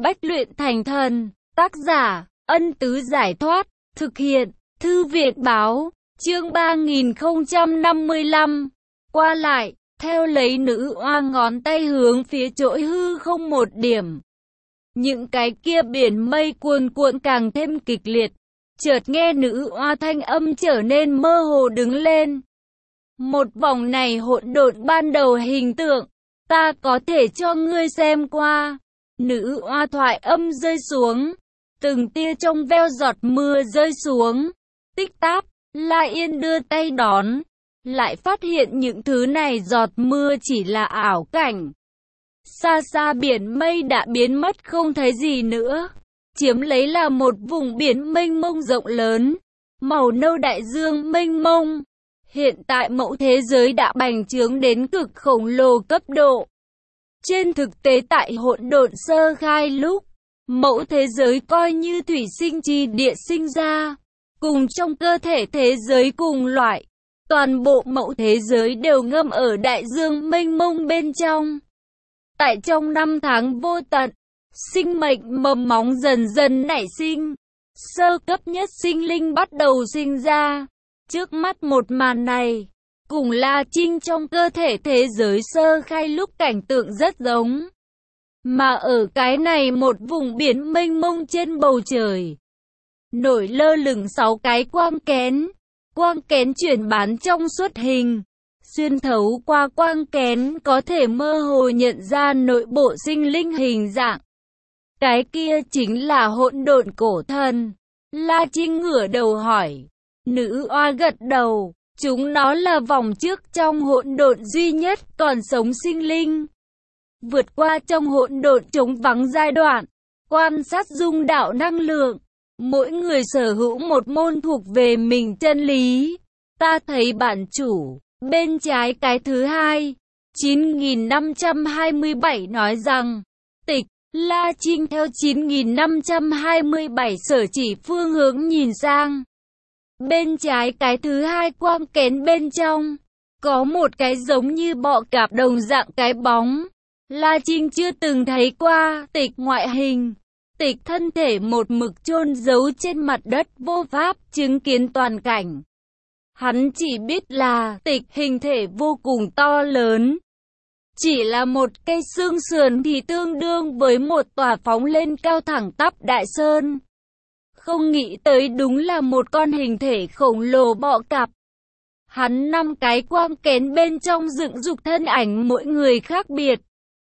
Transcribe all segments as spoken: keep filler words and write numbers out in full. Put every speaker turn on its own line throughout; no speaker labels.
Bách luyện thành thần. Tác giả, Ân Tứ Giải Thoát. Thực hiện, Thư viện Báo. Chương ba nghìn không trăm năm mươi lăm. Qua lại, theo lấy nữ oa ngón tay hướng phía chỗ hư không một điểm. Những cái kia biển mây cuồn cuộn càng thêm kịch liệt. Chợt nghe nữ oa thanh âm trở nên mơ hồ đứng lên. Một vòng này hỗn độn ban đầu hình tượng, ta có thể cho ngươi xem qua. Nữ oa thoại âm rơi xuống, từng tia trong veo giọt mưa rơi xuống. Tích táp, La Yên đưa tay đón, lại phát hiện những thứ này giọt mưa chỉ là ảo cảnh. Xa xa biển mây đã biến mất không thấy gì nữa, chiếm lấy là một vùng biển mênh mông rộng lớn, màu nâu đại dương mênh mông. Hiện tại mẫu thế giới đã bành trướng đến cực khổng lồ cấp độ. Trên thực tế tại hỗn độn sơ khai lúc, mẫu thế giới coi như thủy sinh chi địa sinh ra, cùng trong cơ thể thế giới cùng loại. Toàn bộ mẫu thế giới đều ngâm ở đại dương mênh mông bên trong. Tại trong năm tháng vô tận, sinh mệnh mầm móng dần dần nảy sinh. Sơ cấp nhất sinh linh bắt đầu sinh ra. Trước mắt một màn này, cùng La Trinh trong cơ thể thế giới sơ khai lúc cảnh tượng rất giống. Mà ở cái này một vùng biển mênh mông trên bầu trời, nổi lơ lửng sáu cái quang kén. Quang kén chuyển bán trong suốt hình. Xuyên thấu qua quang kén có thể mơ hồ nhận ra nội bộ sinh linh hình dạng. Cái kia chính là hỗn độn cổ thần. La Trinh ngửa đầu hỏi. Nữ oa gật đầu. Chúng nó là vòng trước trong hỗn độn duy nhất còn sống sinh linh. Vượt qua trong hỗn độn trống vắng giai đoạn, quan sát dung đạo năng lượng. Mỗi người sở hữu một môn thuộc về mình chân lý. Ta thấy bản chủ, bên trái cái thứ hai, chín nghìn năm trăm hai mươi bảy nói rằng, tịch, La Trinh theo chín nghìn năm trăm hai mươi bảy sở chỉ phương hướng nhìn sang. Bên trái cái thứ hai quang kén bên trong, có một cái giống như bọ cạp đồng dạng cái bóng. La Trinh chưa từng thấy qua, tịch ngoại hình. Tịch thân thể một mực chôn giấu trên mặt đất vô pháp chứng kiến toàn cảnh. Hắn chỉ biết là tịch hình thể vô cùng to lớn. Chỉ là một cây xương sườn thì tương đương với một tòa phóng lên cao thẳng tắp đại sơn. Không nghĩ tới đúng là một con hình thể khổng lồ bọ cạp. Hắn năm cái quang kén bên trong dựng dục thân ảnh mỗi người khác biệt.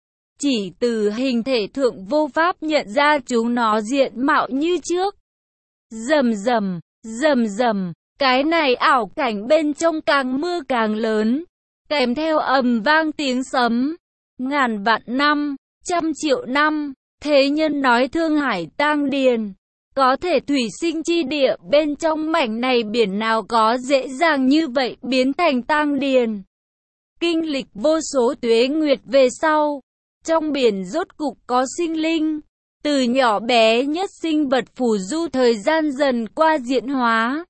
Chỉ từ hình thể thượng vô pháp nhận ra chúng nó diện mạo như trước. Rầm rầm, rầm rầm, cái này ảo cảnh bên trong càng mưa càng lớn, kèm theo ầm vang tiếng sấm. Ngàn vạn năm, trăm triệu năm, thế nhân nói Thương Hải tang điền. Có thể thủy sinh chi địa bên trong mảnh này biển nào có dễ dàng như vậy biến thành tang điền. Kinh lịch vô số tuế nguyệt về sau, trong biển rốt cục có sinh linh. Từ nhỏ bé nhất sinh vật phù du thời gian dần qua diễn hóa.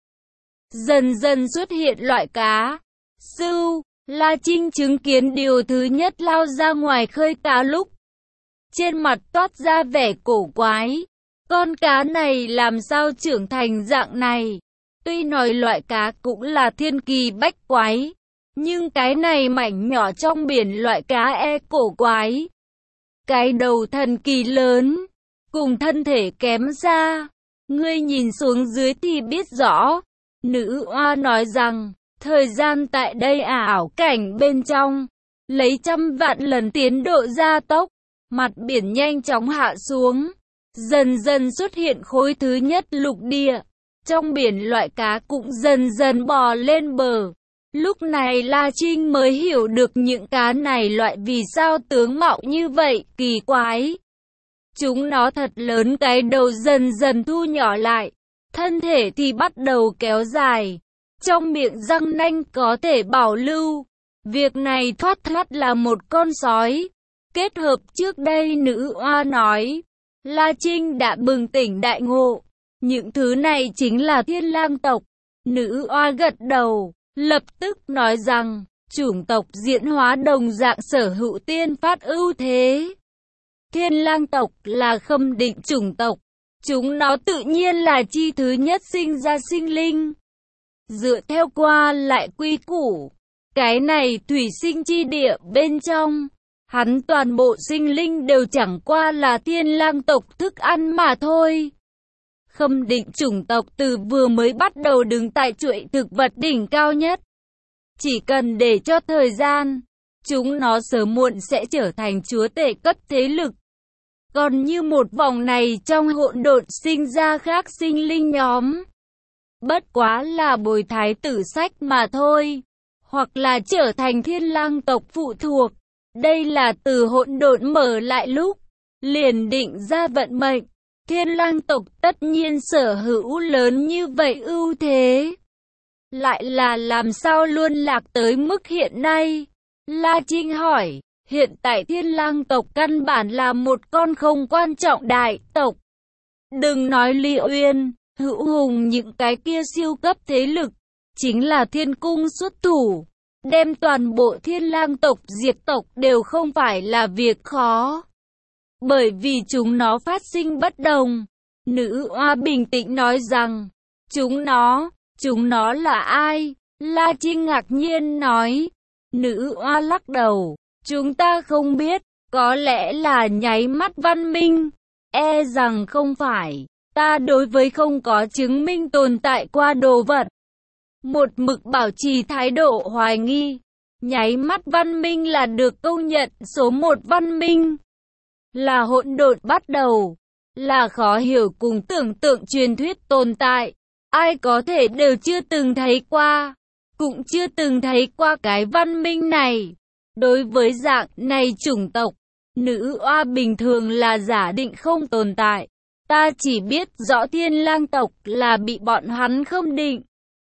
Dần dần xuất hiện loại cá. Sưu, La Trinh chứng kiến điều thứ nhất lao ra ngoài khơi cá lúc. Trên mặt toát ra vẻ cổ quái. Con cá này làm sao trưởng thành dạng này? Tuy nói loại cá cũng là thiên kỳ bách quái, nhưng cái này mảnh nhỏ trong biển loại cá e cổ quái. Cái đầu thần kỳ lớn, cùng thân thể kém xa. Ngươi nhìn xuống dưới thì biết rõ. Nữ oa nói rằng, thời gian tại đây ảo cảnh bên trong, lấy trăm vạn lần tiến độ gia tốc, mặt biển nhanh chóng hạ xuống. Dần dần xuất hiện khối thứ nhất lục địa. Trong biển loại cá cũng dần dần bò lên bờ. Lúc này La Trinh mới hiểu được những cá này loại vì sao tướng mạo như vậy, kỳ quái. Chúng nó thật lớn, cái đầu dần dần thu nhỏ lại, thân thể thì bắt đầu kéo dài. Trong miệng răng nanh có thể bảo lưu. Việc này thoát thoát là một con sói. Kết hợp trước đây nữ oa nói, La Trinh đã bừng tỉnh đại ngộ. Những thứ này chính là thiên lang tộc. Nữ oa gật đầu, lập tức nói rằng, chủng tộc diễn hóa đồng dạng sở hữu tiên phát ưu thế. Thiên lang tộc là Khâm Định chủng tộc. Chúng nó tự nhiên là chi thứ nhất sinh ra sinh linh. Dựa theo qua lại quy củ, cái này thủy sinh chi địa bên trong, hắn toàn bộ sinh linh đều chẳng qua là thiên lang tộc thức ăn mà thôi. Khâm Định chủng tộc từ vừa mới bắt đầu đứng tại chuỗi thực vật đỉnh cao nhất. Chỉ cần để cho thời gian, chúng nó sớm muộn sẽ trở thành chúa tể cấp thế lực. Còn như một vòng này trong hỗn độn sinh ra khác sinh linh nhóm, bất quá là bồi thái tử sách mà thôi, hoặc là trở thành thiên lang tộc phụ thuộc. Đây là từ hỗn độn mở lại lúc, liền định ra vận mệnh. Thiên lang tộc tất nhiên sở hữu lớn như vậy ưu thế. Lại là làm sao luôn lạc tới mức hiện nay? La Trinh hỏi, hiện tại thiên lang tộc căn bản là một con không quan trọng đại tộc. Đừng nói Ly Uyên, Hữu Hùng những cái kia siêu cấp thế lực, chính là thiên cung xuất thủ, đem toàn bộ thiên lang tộc diệt tộc đều không phải là việc khó. Bởi vì chúng nó phát sinh bất đồng. Nữ oa bình tĩnh nói rằng, chúng nó, chúng nó là ai? La Trinh ngạc nhiên nói. Nữ oa lắc đầu, chúng ta không biết, có lẽ là nháy mắt văn minh. E rằng không phải, ta đối với không có chứng minh tồn tại qua đồ vật. Một mực bảo trì thái độ hoài nghi. Nháy mắt văn minh là được công nhận số một văn minh. Là hỗn độn bắt đầu. Là khó hiểu cùng tưởng tượng truyền thuyết tồn tại. Ai có thể đều chưa từng thấy qua. Cũng chưa từng thấy qua cái văn minh này. Đối với dạng này chủng tộc, nữ oa bình thường là giả định không tồn tại. Ta chỉ biết rõ thiên lang tộc là bị bọn hắn không định.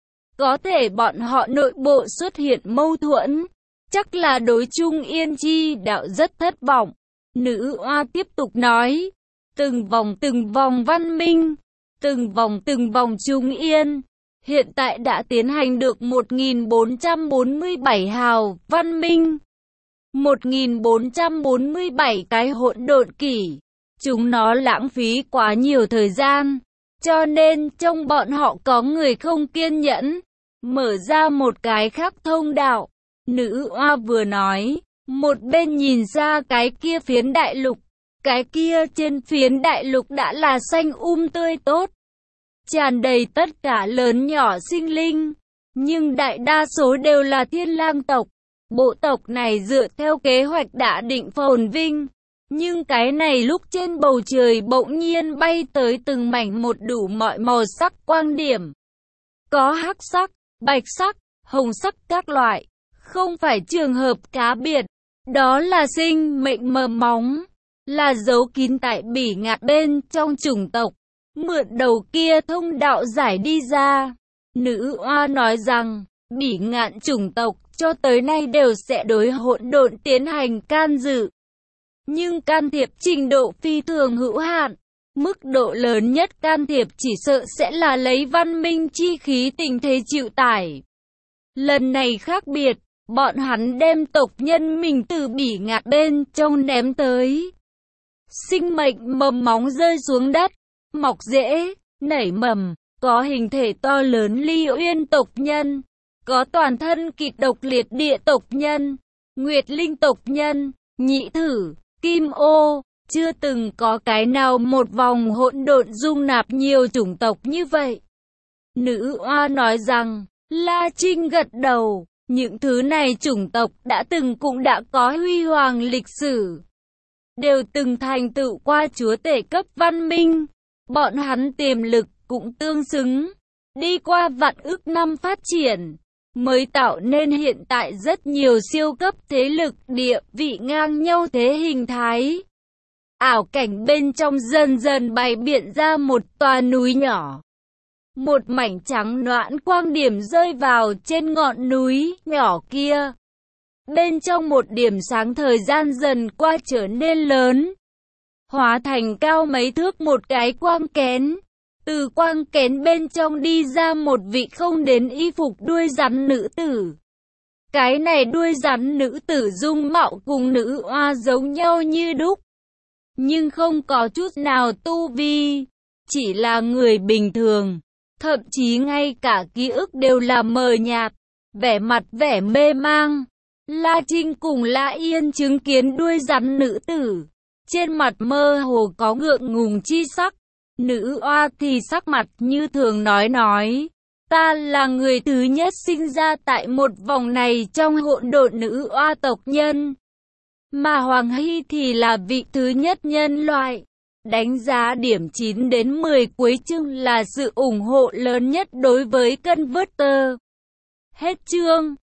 Có thể bọn họ nội bộ xuất hiện mâu thuẫn. Chắc là đối chung yên chi đạo rất thất vọng. Nữ oa tiếp tục nói. Từng vòng từng vòng văn minh. Từng vòng từng vòng chung yên. Hiện tại đã tiến hành được một nghìn bốn trăm bốn mươi bảy hào văn minh. một nghìn bốn trăm bốn mươi bảy cái hỗn độn kỷ. Chúng nó lãng phí quá nhiều thời gian. Cho nên trong bọn họ có người không kiên nhẫn. Mở ra một cái khác thông đạo. Nữ oa vừa nói, một bên nhìn ra cái kia phiến đại lục. Cái kia trên phiến đại lục đã là xanh um tươi tốt. Tràn đầy tất cả lớn nhỏ sinh linh. Nhưng đại đa số đều là thiên lang tộc. Bộ tộc này dựa theo kế hoạch đã định phồn vinh. Nhưng cái này lúc trên bầu trời bỗng nhiên bay tới từng mảnh một đủ mọi màu sắc quang điểm. Có hắc sắc, bạch sắc, hồng sắc các loại. Không phải trường hợp cá biệt. Đó là sinh mệnh mầm móng. Là dấu kín tại bỉ ngạn bên trong chủng tộc. Mượn đầu kia thông đạo giải đi ra. Nữ oa nói rằng, bỉ ngạn chủng tộc cho tới nay đều sẽ đối hỗn độn tiến hành can dự. Nhưng can thiệp trình độ phi thường hữu hạn. Mức độ lớn nhất can thiệp chỉ sợ sẽ là lấy văn minh chi khí tình thế chịu tải. Lần này khác biệt, bọn hắn đem tộc nhân mình từ bỉ ngạn bên trong ném tới. Sinh mệnh mầm móng rơi xuống đất, mọc rễ, nảy mầm, có hình thể to lớn Ly Uyên tộc nhân, có toàn thân kịch độc liệt địa tộc nhân, Nguyệt Linh tộc nhân, Nhị Thử, Kim Ô, chưa từng có cái nào một vòng hỗn độn dung nạp nhiều chủng tộc như vậy. Nữ oa nói rằng, La Trinh gật đầu, những thứ này chủng tộc đã từng cũng đã có huy hoàng lịch sử. Đều từng thành tựu qua chúa tể cấp văn minh. Bọn hắn tiềm lực cũng tương xứng. Đi qua vạn ức năm phát triển, mới tạo nên hiện tại rất nhiều siêu cấp thế lực địa vị ngang nhau thế hình thái. Ảo cảnh bên trong dần dần bày biện ra một tòa núi nhỏ. Một mảnh trắng noãn quang điểm rơi vào trên ngọn núi nhỏ kia. Bên trong một điểm sáng thời gian dần qua trở nên lớn. Hóa thành cao mấy thước một cái quang kén. Từ quang kén bên trong đi ra một vị không đến y phục đuôi rắn nữ tử. Cái này đuôi rắn nữ tử dung mạo cùng nữ oa giống nhau như đúc. nhưng không có chút nào tu vi, chỉ là người bình thường, thậm chí ngay cả ký ức đều là mờ nhạt, vẻ mặt vẻ mê mang. La Trinh cùng La Yên chứng kiến đuôi rắn nữ tử, trên mặt mơ hồ có ngượng ngùng chi sắc. Nữ oa thì sắc mặt như thường nói nói, ta là người thứ nhất sinh ra tại một vòng này trong hỗn độn nữ oa tộc nhân, mà Hoàng Hy thì là vị thứ nhất nhân loại. Đánh giá điểm chín đến mười cuối chương là sự ủng hộ lớn nhất đối với Converter. Hết chương.